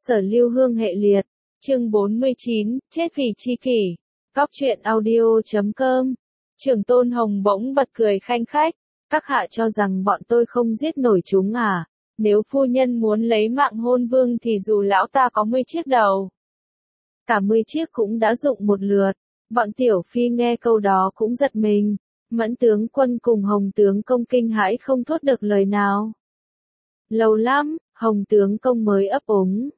Sở Lưu Hương hệ liệt, chương 49, chết vì chi kỷ. Góc truyện audio.com. Trưởng Tôn Hồng bỗng bật cười khanh khách. Các hạ cho rằng bọn tôi không giết nổi chúng à? Nếu phu nhân muốn lấy mạng hôn vương thì dù lão ta có 10 chiếc đầu, cả 10 chiếc cũng đã dụng một lượt. Bọn tiểu phi nghe câu đó cũng giật mình. Mẫn tướng quân cùng Hồng tướng công kinh hãi không thốt được lời nào. Lâu lắm, Hồng tướng công mới ấp úng.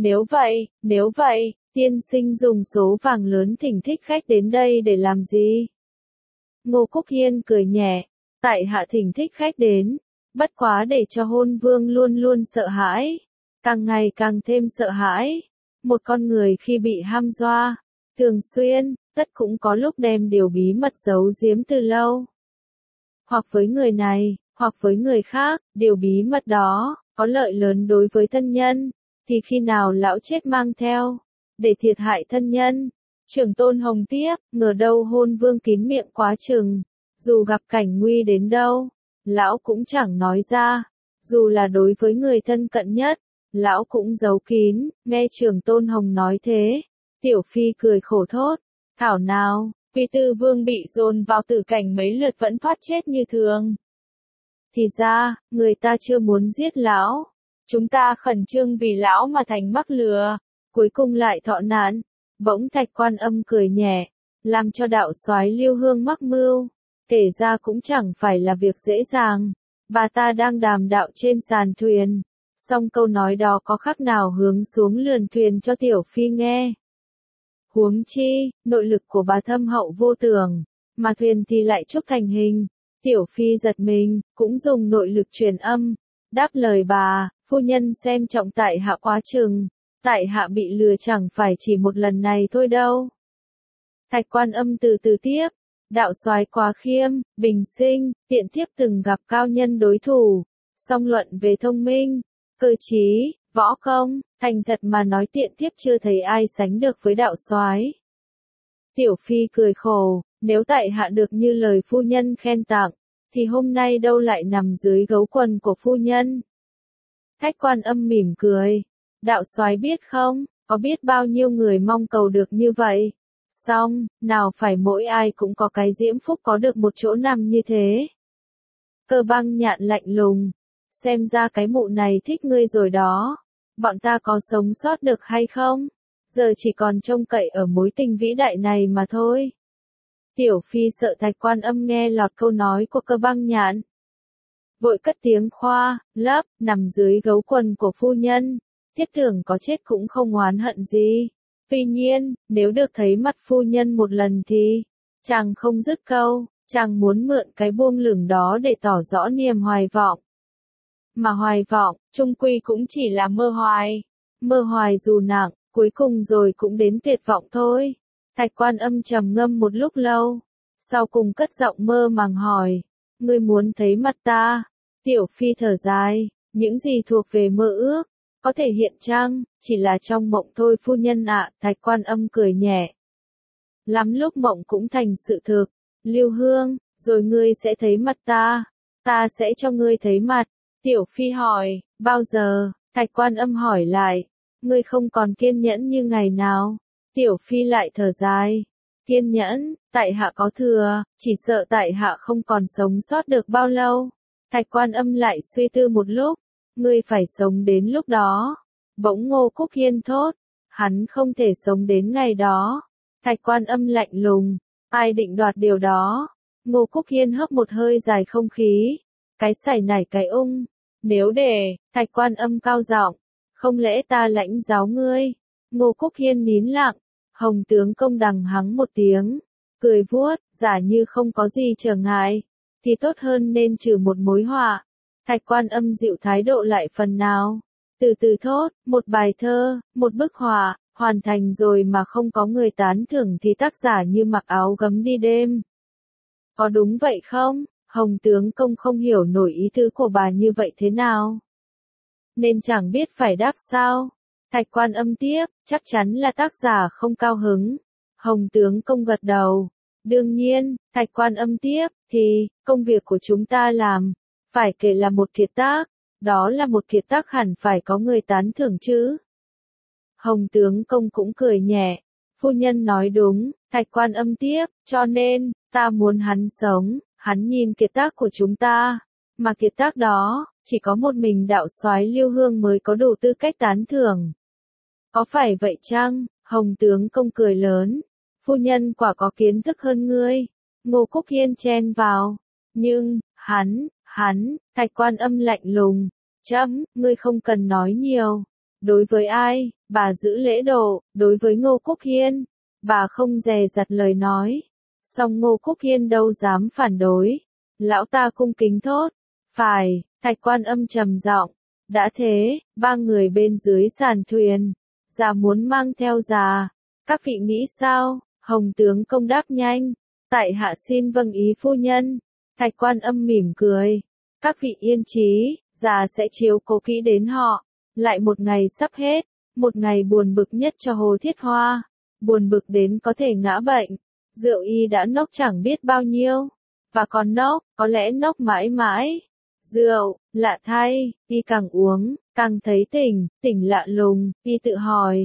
Nếu vậy, tiên sinh dùng số vàng lớn thỉnh thích khách đến đây để làm gì? Ngô Cúc Hiên cười nhẹ, tại hạ thỉnh thích khách đến, bất quá để cho hôn vương luôn luôn sợ hãi, càng ngày càng thêm sợ hãi. Một con người khi bị ham dọa, thường xuyên, tất cũng có lúc đem điều bí mật giấu giếm từ lâu. Hoặc với người này, hoặc với người khác, điều bí mật đó, có lợi lớn đối với thân nhân, thì khi nào lão chết mang theo, để thiệt hại thân nhân. Trưởng Tôn Hồng tiếp, ngờ đâu hôn vương kín miệng quá chừng, dù gặp cảnh nguy đến đâu, lão cũng chẳng nói ra, dù là đối với người thân cận nhất, lão cũng giấu kín. Nghe Trưởng Tôn Hồng nói thế, tiểu phi cười khổ thốt, thảo nào, Quy Tư Vương bị dồn vào tử cảnh mấy lượt vẫn thoát chết như thường. Thì ra, người ta chưa muốn giết lão, chúng ta khẩn trương vì lão mà thành mắc lừa, cuối cùng lại thọ nạn. Bỗng Thạch Quan Âm cười nhẹ, làm cho đạo soái Lưu Hương mắc mưu, kể ra cũng chẳng phải là việc dễ dàng. Bà ta đang đàm đạo trên sàn thuyền, song câu nói đó có khác nào hướng xuống lườn thuyền cho tiểu phi nghe. Huống chi, nội lực của bà thâm hậu vô tưởng, mà thuyền thì lại trúc thành hình. Tiểu phi giật mình, cũng dùng nội lực truyền âm, đáp lời bà, phu nhân xem trọng tại hạ quá chừng, tại hạ bị lừa chẳng phải chỉ một lần này thôi đâu. Thạch Quan Âm từ từ tiếp, đạo soái quá khiêm, bình sinh, tiện thiếp từng gặp cao nhân đối thủ, song luận về thông minh, cơ trí, võ công, thành thật mà nói tiện thiếp chưa thấy ai sánh được với đạo soái. Tiểu phi cười khổ, nếu tại hạ được như lời phu nhân khen tặng, thì hôm nay đâu lại nằm dưới gấu quần của phu nhân. Thạch Quan Âm mỉm cười, đạo soái biết không, có biết bao nhiêu người mong cầu được như vậy. Song, nào phải mỗi ai cũng có cái diễm phúc có được một chỗ nằm như thế. Cơ Băng Nhạn lạnh lùng, xem ra cái mụ này thích ngươi rồi đó. Bọn ta có sống sót được hay không? Giờ chỉ còn trông cậy ở mối tình vĩ đại này mà thôi. Tiểu phi sợ Thạch Quan Âm nghe lọt câu nói của Cơ Băng Nhạn, vội cất tiếng khoa lấp, nằm dưới gấu quần của phu nhân, thiết tưởng có chết cũng không oán hận gì. Tuy nhiên, nếu được thấy mặt phu nhân một lần thì, chàng không dứt câu, chàng muốn mượn cái buông lửng đó để tỏ rõ niềm hoài vọng. Mà hoài vọng, chung quy cũng chỉ là mơ hoài dù nặng, cuối cùng rồi cũng đến tuyệt vọng thôi. Thạch Quan Âm trầm ngâm một lúc lâu, sau cùng cất giọng mơ màng hỏi, ngươi muốn thấy mặt ta? Tiểu phi thở dài, những gì thuộc về mơ ước, có thể hiện chăng, chỉ là trong mộng thôi phu nhân ạ. Thạch Quan Âm cười nhẹ, lắm lúc mộng cũng thành sự thực. Lưu Hương, rồi ngươi sẽ thấy mặt ta sẽ cho ngươi thấy mặt. Tiểu phi hỏi, bao giờ? Thạch Quan Âm hỏi lại, ngươi không còn kiên nhẫn như ngày nào? Tiểu phi lại thở dài, kiên nhẫn, tại hạ có thừa, chỉ sợ tại hạ không còn sống sót được bao lâu. Thạch Quan Âm lại suy tư một lúc, ngươi phải sống đến lúc đó. Bỗng Ngô Cúc Hiên thốt, hắn không thể sống đến ngày đó. Thạch Quan Âm lạnh lùng, ai định đoạt điều đó? Ngô Cúc Hiên hấp một hơi dài không khí, cái sảy nảy cái ung. Nếu để, Thạch Quan Âm cao giọng, không lẽ ta lãnh giáo ngươi? Ngô Cúc Hiên nín lặng, Hồng tướng công đằng hắng một tiếng, cười vuốt, giả như không có gì trở ngại, thì tốt hơn nên trừ một mối họa. Thạch Quan Âm dịu thái độ lại phần nào, từ từ thốt, một bài thơ, một bức họa, hoàn thành rồi mà không có người tán thưởng thì tác giả như mặc áo gấm đi đêm. Có đúng vậy không? Hồng tướng công không hiểu nổi ý tứ của bà như vậy thế nào, nên chẳng biết phải đáp sao. Thạch Quan Âm tiếp, chắc chắn là tác giả không cao hứng. Hồng tướng công gật đầu. Đương nhiên, Thạch Quan Âm tiếp, thì, công việc của chúng ta làm, phải kể là một kiệt tác, đó là một kiệt tác hẳn phải có người tán thưởng chứ. Hồng tướng công cũng cười nhẹ. Phu nhân nói đúng, Thạch Quan Âm tiếp, cho nên, ta muốn hắn sống, hắn nhìn kiệt tác của chúng ta. Mà kiệt tác đó, chỉ có một mình đạo soái Lưu Hương mới có đủ tư cách tán thưởng. Có phải vậy chăng? Hồng tướng công cười lớn. Phu nhân quả có kiến thức hơn ngươi. Ngô Cúc Hiên chen vào. Nhưng, Thạch Quan Âm lạnh lùng. Ngươi không cần nói nhiều. Đối với ai, bà giữ lễ độ, đối với Ngô Cúc Hiên, bà không dè dặt lời nói. Song Ngô Cúc Hiên đâu dám phản đối. Lão ta cung kính thốt. Phải, Thạch Quan Âm trầm giọng. Đã thế, ba người bên dưới sàn thuyền. Già muốn mang theo già. Các vị nghĩ sao? Hồng tướng công đáp nhanh. Tại hạ xin vâng ý phu nhân. Thạch Quan Âm mỉm cười. Các vị yên trí, già sẽ chiếu cố kỹ đến họ. Lại một ngày sắp hết, một ngày buồn bực nhất cho Hồ Thiết Hoa. Buồn bực đến có thể ngã bệnh. Rượu y đã nốc chẳng biết bao nhiêu. Và còn nốc, có lẽ nốc mãi mãi. Rượu, lạ thay, y càng uống, càng thấy tỉnh lạ lùng, y tự hỏi,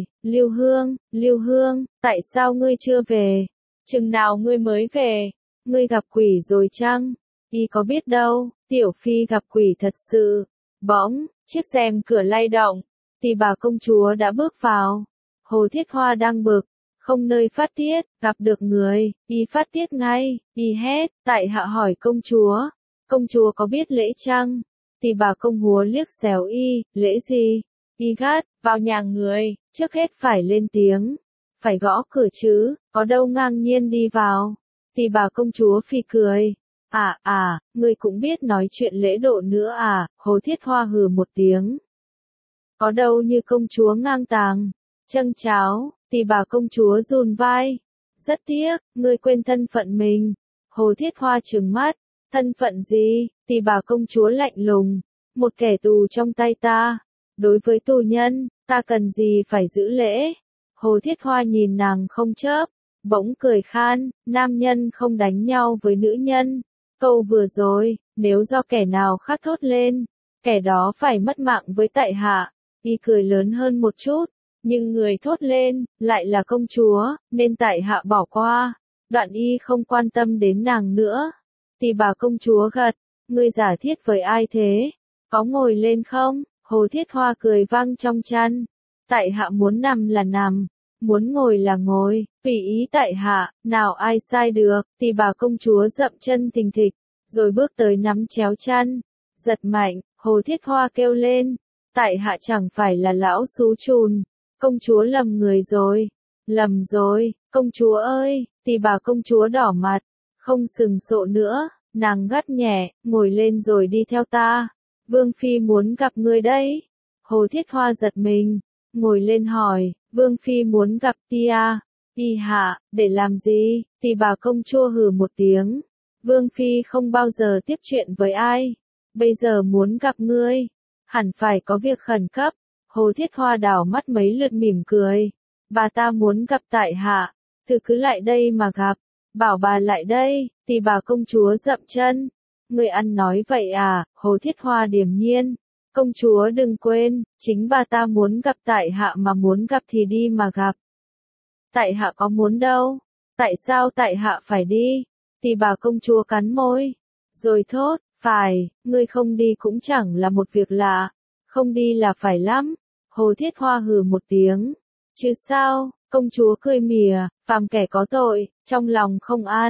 Lưu Hương, tại sao ngươi chưa về? Chừng nào ngươi mới về? Ngươi gặp quỷ rồi chăng? Y có biết đâu, tiểu phi gặp quỷ thật sự. Bỗng, chiếc rèm cửa lay động, thì bà công chúa đã bước vào. Hồ Thiết Hoa đang bực, không nơi phát tiết, gặp được người, y phát tiết ngay, y hét, tại hạ hỏi công chúa có biết lễ chăng? Thì bà công húa liếc xéo y, lễ gì? Y gắt, vào nhà người, trước hết phải lên tiếng, phải gõ cửa chứ, có đâu ngang nhiên đi vào. Thì bà công chúa phì cười. Ngươi cũng biết nói chuyện lễ độ nữa à? Hồ Thiết Hoa hừ một tiếng. Có đâu như công chúa ngang tàng. Châng cháo, thì bà công chúa run vai. Rất tiếc, ngươi quên thân phận mình. Hồ Thiết Hoa trừng mắt. Thân phận gì? Thì bà công chúa lạnh lùng. Một kẻ tù trong tay ta. Đối với tù nhân, ta cần gì phải giữ lễ? Hồ Thiết Hoa nhìn nàng không chớp. Bỗng cười khan, nam nhân không đánh nhau với nữ nhân. Câu vừa rồi, nếu do kẻ nào khác thốt lên, kẻ đó phải mất mạng với tại hạ. Y cười lớn hơn một chút, nhưng người thốt lên, lại là công chúa, nên tại hạ bỏ qua. Đoạn y không quan tâm đến nàng nữa. Thì bà công chúa gật, ngươi giả thiết với ai thế? Có ngồi lên không? Hồ Thiết Hoa cười vang trong chăn. Tại hạ muốn nằm là nằm, muốn ngồi là ngồi, tùy ý tại hạ, nào ai sai được. Thì bà công chúa dậm chân thình thịch, rồi bước tới nắm chéo chăn. Giật mạnh, Hồ Thiết Hoa kêu lên. Tại hạ chẳng phải là lão xú trùn. Công chúa lầm người rồi. Lầm rồi, công chúa ơi. Thì bà công chúa đỏ mặt, không sừng sộ nữa, nàng gắt nhẹ, ngồi lên rồi đi theo ta. Vương Phi muốn gặp ngươi đấy. Hồ Thiết Hoa giật mình, ngồi lên hỏi, Vương Phi muốn gặp tia. Y hạ, để làm gì? Thì bà công chúa hừ một tiếng. Vương Phi không bao giờ tiếp chuyện với ai. Bây giờ muốn gặp ngươi. Hẳn phải có việc khẩn cấp. Hồ Thiết Hoa đảo mắt mấy lượt mỉm cười. Bà ta muốn gặp tại hạ. Thử cứ lại đây mà gặp. Bảo bà lại đây. Thì bà công chúa dậm chân. Người ăn nói vậy à? Hồ Thiết Hoa điềm nhiên. Công chúa đừng quên, chính bà ta muốn gặp tại hạ mà muốn gặp thì đi mà gặp. Tại hạ có muốn đâu. Tại sao tại hạ phải đi? Thì bà công chúa cắn môi. Rồi thốt, phải, ngươi không đi cũng chẳng là một việc lạ. Không đi là phải lắm. Hồ Thiết Hoa hừ một tiếng. Chứ sao? Công chúa cười mỉa, phàm kẻ có tội, trong lòng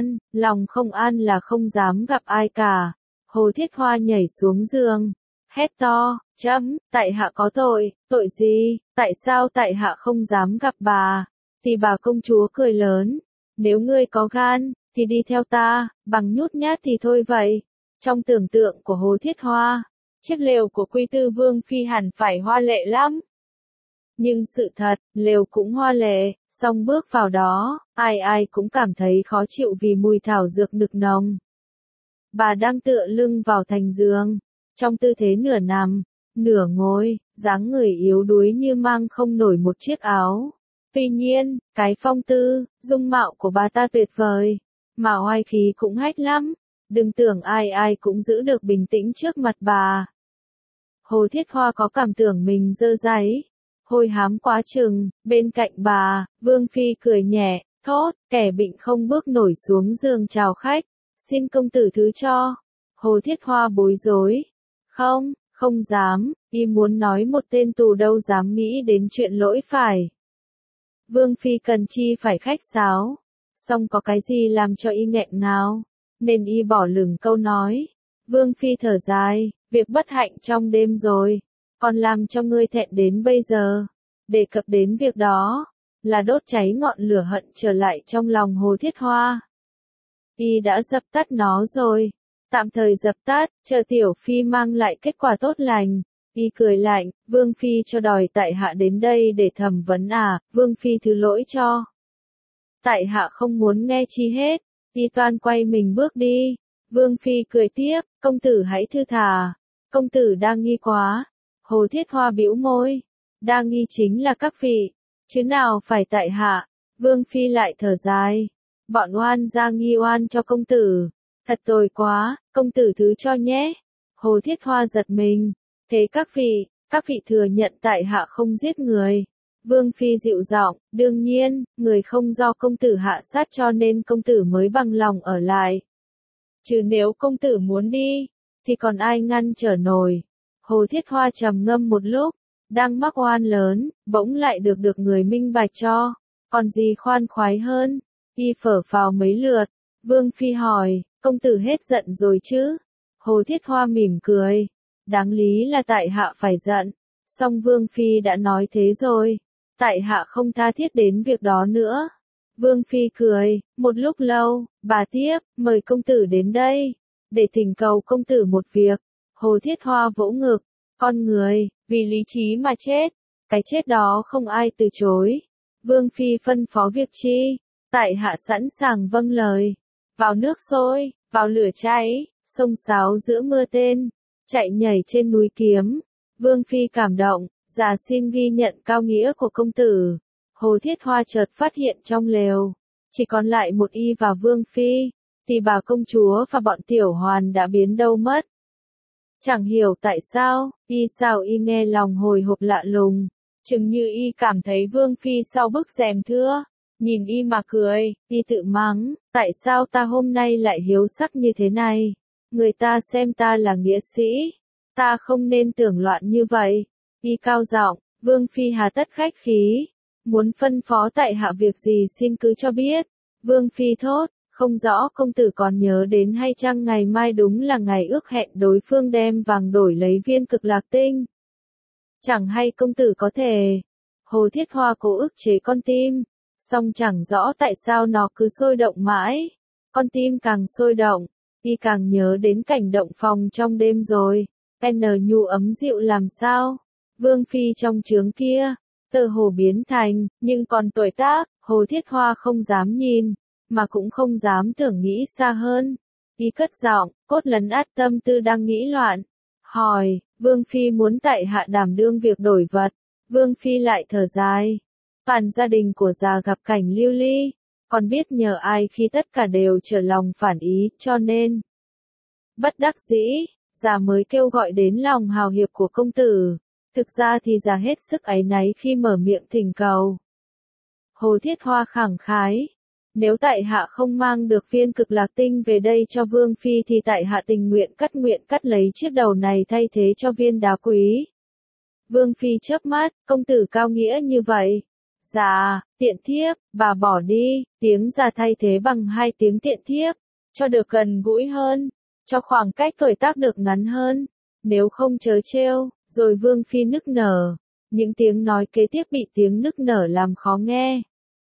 không an là không dám gặp ai cả. Hồ Thiết Hoa nhảy xuống giường, hét to, tại hạ có tội gì, tại sao tại hạ không dám gặp bà? Thì bà công chúa cười lớn, nếu ngươi có gan, thì đi theo ta, bằng nhút nhát thì thôi vậy. Trong tưởng tượng của Hồ Thiết Hoa, chiếc lều của Quy Tư Vương Phi hẳn phải hoa lệ lắm. Nhưng sự thật, lều cũng hoa lệ, song bước vào đó, ai cũng cảm thấy khó chịu vì mùi thảo dược nực nồng. Bà đang tựa lưng vào thành giường, trong tư thế nửa nằm, nửa ngồi, dáng người yếu đuối như mang không nổi một chiếc áo. Tuy nhiên, cái phong tư, dung mạo của bà ta tuyệt vời, mà oai khí cũng hách lắm. Đừng tưởng ai cũng giữ được bình tĩnh trước mặt bà. Hồ Thiết Hoa có cảm tưởng mình dơ dáy. hôi hám quá chừng, bên cạnh bà, Vương Phi cười nhẹ, thốt, kẻ bệnh không bước nổi xuống giường chào khách, xin công tử thứ cho. Hồ Thiết Hoa bối rối, không, không dám, y muốn nói một tên tù đâu dám nghĩ đến chuyện lỗi phải. Vương Phi cần chi phải khách sáo, song có cái gì làm cho y nghẹn ngào, nên y bỏ lửng câu nói. Vương Phi thở dài, việc bất hạnh trong đêm rồi, còn làm cho ngươi thẹn đến bây giờ. Đề cập đến việc đó, là đốt cháy ngọn lửa hận trở lại trong lòng Hồ Thiết Hoa. Y đã dập tắt nó rồi, tạm thời dập tắt, chờ Tiểu Phi mang lại kết quả tốt lành. Y cười lạnh, Vương Phi cho đòi tại hạ đến đây để thẩm vấn à, Vương Phi thứ lỗi cho. Tại hạ không muốn nghe chi hết, y toan quay mình bước đi. Vương Phi cười tiếp, công tử hãy thư thả, công tử đang nghi quá. Hồ Thiết Hoa bĩu môi, đang nghi chính là các vị, chứ nào phải tại hạ. Vương Phi lại thở dài, bọn oan ra nghi oan cho công tử, thật tồi quá, công tử thứ cho nhé. Hồ Thiết Hoa giật mình, thế các vị thừa nhận tại hạ không giết người. Vương Phi dịu giọng, đương nhiên, người không do công tử hạ sát cho nên công tử mới bằng lòng ở lại. Chứ nếu công tử muốn đi, thì còn ai ngăn trở nổi. Hồ Thiết Hoa trầm ngâm một lúc, đang mắc oan lớn, bỗng lại được người minh bạch cho, còn gì khoan khoái hơn. Y phở phào mấy lượt, Vương Phi hỏi, công tử hết giận rồi chứ? Hồ Thiết Hoa mỉm cười, đáng lý là tại hạ phải giận, song Vương Phi đã nói thế rồi, tại hạ không tha thiết đến việc đó nữa. Vương Phi cười, một lúc lâu, bà tiếp, mời công tử đến đây, để thỉnh cầu công tử một việc. Hồ Thiết Hoa vỗ ngực, con người, vì lý trí mà chết, cái chết đó không ai từ chối. Vương Phi phân phó việc chi, tại hạ sẵn sàng vâng lời. Vào nước sôi, vào lửa cháy, xông xáo giữa mưa tên, chạy nhảy trên núi kiếm. Vương Phi cảm động, dạ xin ghi nhận cao nghĩa của công tử. Hồ Thiết Hoa chợt phát hiện trong lều, chỉ còn lại một y và Vương Phi, thì bà công chúa và bọn tiểu hoàn đã biến đâu mất. Chẳng hiểu tại sao y nghe lòng hồi hộp lạ lùng, chừng như y cảm thấy Vương Phi sau bức rèm thưa, nhìn y mà cười, y tự mắng, tại sao ta hôm nay lại hiếu sắc như thế này, người ta xem ta là nghĩa sĩ, ta không nên tưởng loạn như vậy. Y cao giọng, Vương Phi hà tất khách khí, muốn phân phó tại hạ việc gì xin cứ cho biết. Vương Phi thốt, không rõ công tử còn nhớ đến hay chăng ngày mai đúng là ngày ước hẹn đối phương đem vàng đổi lấy viên cực lạc tinh. Chẳng hay công tử có thể. Hồ Thiết Hoa cố ức chế con tim, song chẳng rõ tại sao nó cứ sôi động mãi. Con tim càng sôi động, y càng nhớ đến cảnh động phòng trong đêm rồi. N nhu ấm dịu làm sao? Vương Phi trong trướng kia, tơ hồ biến thành, nhưng còn tuổi tác, Hồ Thiết Hoa không dám nhìn, mà cũng không dám tưởng nghĩ xa hơn. Y cất giọng, cốt lấn át tâm tư đang nghĩ loạn. Hỏi, Vương Phi muốn tại hạ đảm đương việc đổi vật. Vương Phi lại thở dài. Phản gia đình của già gặp cảnh lưu ly, còn biết nhờ ai khi tất cả đều trở lòng phản ý, cho nên bất đắc dĩ, già mới kêu gọi đến lòng hào hiệp của công tử. Thực ra thì già hết sức áy náy khi mở miệng thỉnh cầu. Hồ Thiết Hoa khẳng khái, nếu tại hạ không mang được viên cực lạc tinh về đây cho Vương Phi thì tại hạ tình nguyện cắt lấy chiếc đầu này thay thế cho viên đá quý. Vương Phi chớp mắt, công tử cao nghĩa như vậy. Dạ, tiện thiếp, bà bỏ đi, tiếng già thay thế bằng 2 tiếng tiện thiếp, cho được gần gũi hơn, cho khoảng cách tuổi tác được ngắn hơn, nếu không chớ trêu. Rồi Vương Phi nức nở, những tiếng nói kế tiếp bị tiếng nức nở làm khó nghe.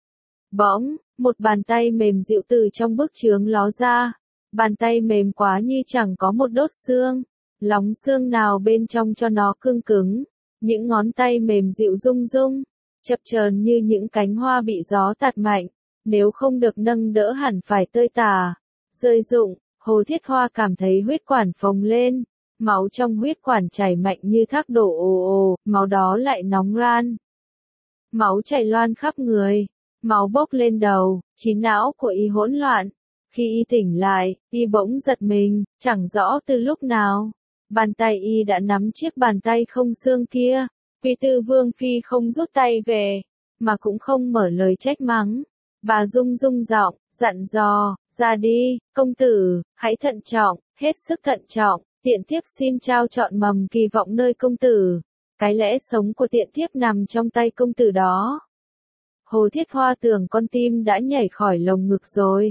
Bỗng, một bàn tay mềm dịu từ trong bức chướng ló ra, bàn tay mềm quá như chẳng có một đốt xương, lóng xương nào bên trong cho nó cương cứng, những ngón tay mềm dịu rung rung, chập chờn như những cánh hoa bị gió tạt mạnh, nếu không được nâng đỡ hẳn phải tơi tả, rơi rụng. Hồ Thiết Hoa cảm thấy huyết quản phồng lên. Máu trong huyết quản chảy mạnh như thác đổ ồ ồ, máu đó lại nóng ran. Máu chảy loan khắp người, máu bốc lên đầu, trí não của y hỗn loạn. Khi y tỉnh lại, y bỗng giật mình, chẳng rõ từ lúc nào. Bàn tay y đã nắm chiếc bàn tay không xương kia, Quy Tư Vương Phi không rút tay về, mà cũng không mở lời trách mắng. Bà rung rung giọng, dặn dò, ra đi, công tử, hãy thận trọng, hết sức thận trọng, tiện thiếp xin trao trọn mầm kỳ vọng nơi công tử. Cái lẽ sống của tiện thiếp nằm trong tay công tử đó. Hồ Thiết Hoa tưởng con tim đã nhảy khỏi lồng ngực rồi.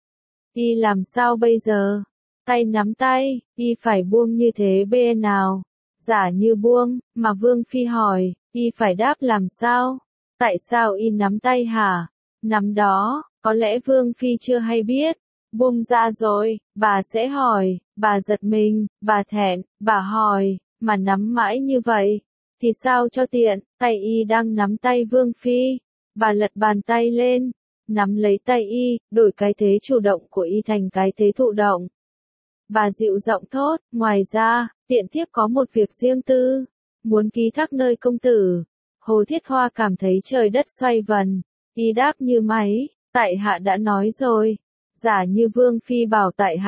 Y làm sao bây giờ? Tay nắm tay, y phải buông như thế bên nào? Giả như buông, mà Vương Phi hỏi, y phải đáp làm sao? Tại sao y nắm tay hả? Nắm đó, có lẽ Vương Phi chưa hay biết. Buông ra rồi, bà sẽ hỏi, bà giật mình, bà thẹn, bà hỏi, mà nắm mãi như vậy, thì sao cho tiện, tay y đang nắm tay Vương Phi. Bà lật bàn tay lên, nắm lấy tay y, đổi cái thế chủ động của y thành cái thế thụ động. Bà dịu giọng thốt, ngoài ra, tiện thiếp có một việc riêng tư, muốn ký thác nơi công tử. Hồ Thiết Hoa cảm thấy trời đất xoay vần, y đáp như máy, tại hạ đã nói rồi, giả như Vương Phi bảo tại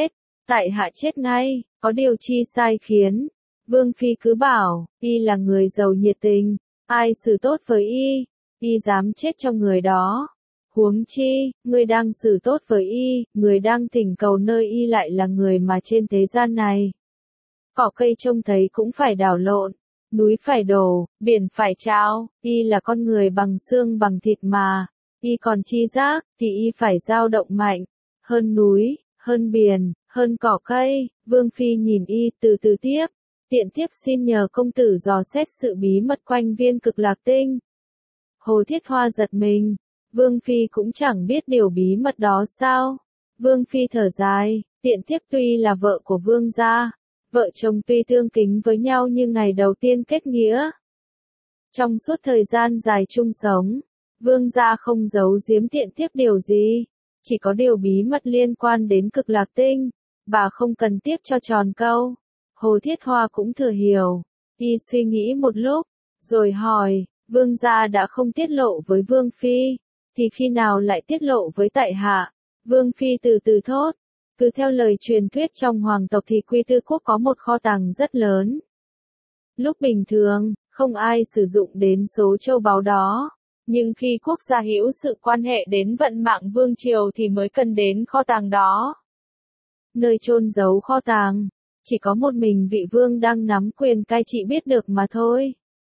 hạ chết ngay, có điều chi sai khiến. Vương Phi cứ bảo, y là người giàu nhiệt tình, ai xử tốt với y dám chết cho người đó. Huống chi, người đang xử tốt với y, người đang thỉnh cầu nơi y lại là người mà trên thế gian này. Cỏ cây trông thấy cũng phải đào lộn, núi phải đổ, biển phải trao, y là con người bằng xương bằng thịt mà, y còn chi giác, thì y phải dao động mạnh, hơn núi, hơn biển, hơn cỏ cây. Vương Phi nhìn y từ từ tiếp, tiện thiếp xin nhờ công tử dò xét sự bí mật quanh viên Cực Lạc Tinh. Hồ Thiết Hoa giật mình, Vương Phi cũng chẳng biết điều bí mật đó sao? Vương Phi thở dài, tiện thiếp tuy là vợ của Vương gia, vợ chồng tuy tương kính với nhau như ngày đầu tiên kết nghĩa. Trong suốt thời gian dài chung sống, Vương gia không giấu giếm tiện thiếp điều gì, chỉ có điều bí mật liên quan đến Cực Lạc Tinh, bà không cần tiếp cho tròn câu. Hồ Thiết Hoa cũng thừa hiểu, y suy nghĩ một lúc, rồi hỏi, Vương gia đã không tiết lộ với Vương Phi, thì khi nào lại tiết lộ với tại hạ? Vương Phi từ từ thốt, cứ theo lời truyền thuyết trong hoàng tộc thì Quy Tư quốc có một kho tàng rất lớn. Lúc bình thường, không ai sử dụng đến số châu báu đó, nhưng khi quốc gia hữu sự quan hệ đến vận mạng vương triều thì mới cần đến kho tàng đó. Nơi chôn giấu kho tàng, chỉ có một mình vị vương đang nắm quyền cai trị biết được mà thôi.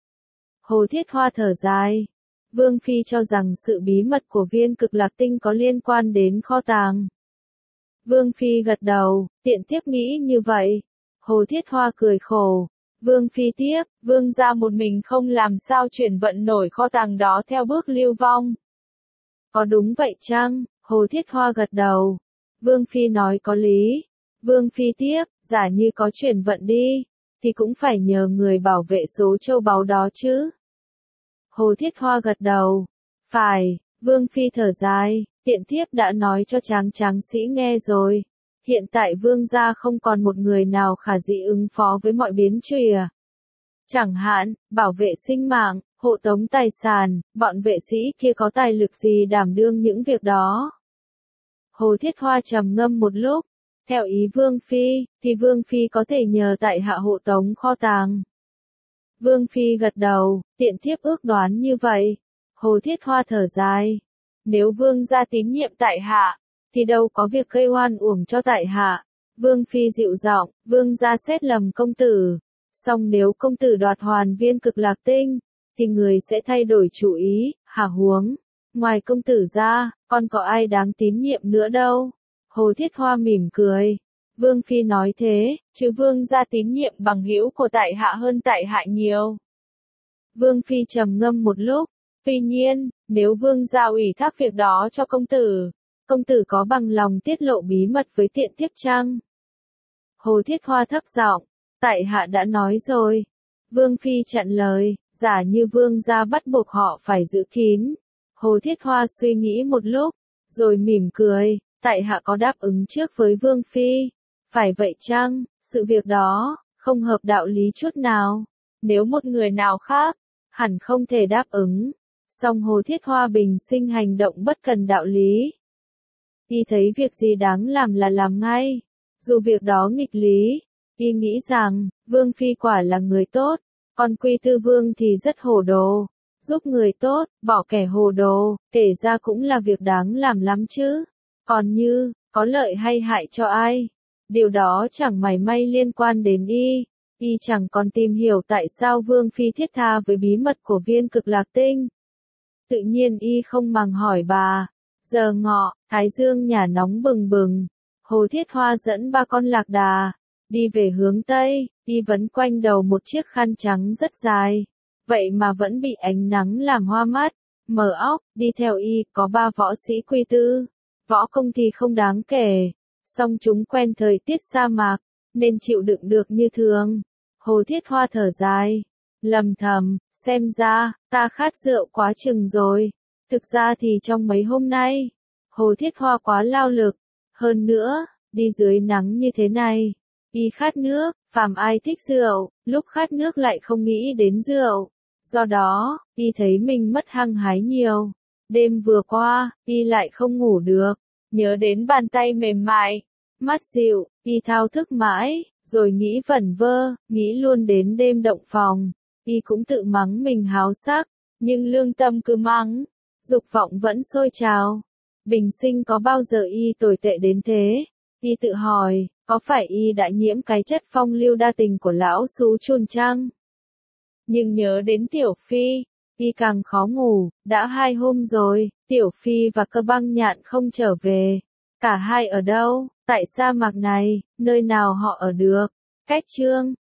Hồ Thiết Hoa thở dài. Vương Phi cho rằng sự bí mật của viên Cực Lạc Tinh có liên quan đến kho tàng. Vương Phi gật đầu, tiện tiếp nghĩ như vậy. Hồ Thiết Hoa cười khổ. Vương Phi tiếp, Vương gia một mình không làm sao chuyển vận nổi kho tàng đó theo bước lưu vong. Có đúng vậy chăng? Hồ Thiết Hoa gật đầu. Vương Phi nói có lý. Vương Phi tiếp, giả như có chuyển vận đi, thì cũng phải nhờ người bảo vệ số châu báu đó chứ. Hồ Thiết Hoa gật đầu. Phải, Vương Phi thở dài, tiện thiếp đã nói cho tráng sĩ nghe rồi. Hiện tại Vương gia không còn một người nào khả dĩ ứng phó với mọi biến chùa. Chẳng hạn, bảo vệ sinh mạng, hộ tống tài sản, bọn vệ sĩ kia có tài lực gì đảm đương những việc đó. Hồ Thiết Hoa trầm ngâm một lúc. Theo ý Vương Phi, thì Vương Phi có thể nhờ tại hạ hộ tống kho tàng. Vương Phi gật đầu, tiện thiếp ước đoán như vậy. Hồ Thiết Hoa thở dài. Nếu Vương gia tín nhiệm tại hạ, thì đâu có việc gây oan uổng cho tại hạ. Vương Phi dịu giọng, Vương gia xét lầm công tử. Song nếu công tử đoạt hoàn viên Cực Lạc Tinh, thì người sẽ thay đổi chủ ý, hả huống. Ngoài công tử ra, còn có ai đáng tín nhiệm nữa đâu. Hồ Thiết Hoa mỉm cười. Vương Phi nói thế, chứ Vương gia tín nhiệm bằng hữu của tại hạ hơn tại hạ nhiều. Vương Phi trầm ngâm một lúc. Tuy nhiên, nếu Vương gia ủy thác việc đó cho công tử có bằng lòng tiết lộ bí mật với tiện thiếp chăng? Hồ Thiết Hoa thấp giọng, tại hạ đã nói rồi. Vương Phi chặn lời, giả như Vương gia bắt buộc họ phải giữ kín. Hồ Thiết Hoa suy nghĩ một lúc, rồi mỉm cười, tại hạ có đáp ứng trước với Vương Phi. Phải vậy chăng? Sự việc đó không hợp đạo lý chút nào. Nếu một người nào khác, hẳn không thể đáp ứng. Song Hồ Thiết Hoa bình sinh hành động bất cần đạo lý. Y thấy việc gì đáng làm là làm ngay. Dù việc đó nghịch lý, y nghĩ rằng, Vương Phi quả là người tốt. Còn Quy Tư Vương thì rất hồ đồ. Giúp người tốt, bỏ kẻ hồ đồ, kể ra cũng là việc đáng làm lắm chứ. Còn như, có lợi hay hại cho ai? Điều đó chẳng mảy may liên quan đến y. Y chẳng còn tìm hiểu tại sao Vương Phi thiết tha với bí mật của Viên Cực Lạc Tinh. Tự nhiên y không màng hỏi bà. Giờ ngọ, thái dương nhà nóng bừng bừng. Hồ Thiết Hoa dẫn ba con lạc đà, đi về hướng Tây, y vấn quanh đầu một chiếc khăn trắng rất dài. Vậy mà vẫn bị ánh nắng làm hoa mắt, mở óc, đi theo y có ba võ sĩ Quy Tư. Võ công thì không đáng kể, song chúng quen thời tiết sa mạc, nên chịu đựng được như thường. Hồ Thiết Hoa thở dài, lầm thầm, xem ra, ta khát rượu quá chừng rồi. Thực ra thì trong mấy hôm nay, Hồ Thiết Hoa quá lao lực. Hơn nữa, đi dưới nắng như thế này, y khát nước, phàm ai thích rượu, lúc khát nước lại không nghĩ đến rượu. Do đó, y thấy mình mất hăng hái nhiều. Đêm vừa qua, y lại không ngủ được, nhớ đến bàn tay mềm mại, mắt dịu, y thao thức mãi, rồi nghĩ vẩn vơ, nghĩ luôn đến đêm động phòng. Y cũng tự mắng mình háo sắc, nhưng lương tâm cứ mắng, dục vọng vẫn sôi trào. Bình sinh có bao giờ y tồi tệ đến thế? Y tự hỏi, có phải y đã nhiễm cái chất phong lưu đa tình của lão Sú Chun chăng? Nhưng nhớ đến Tiểu Phi, y càng khó ngủ, đã 2 hôm rồi, Tiểu Phi và Cơ Băng Nhạn không trở về. Cả hai ở đâu? Tại sa mạc này, nơi nào họ ở được? Cách chương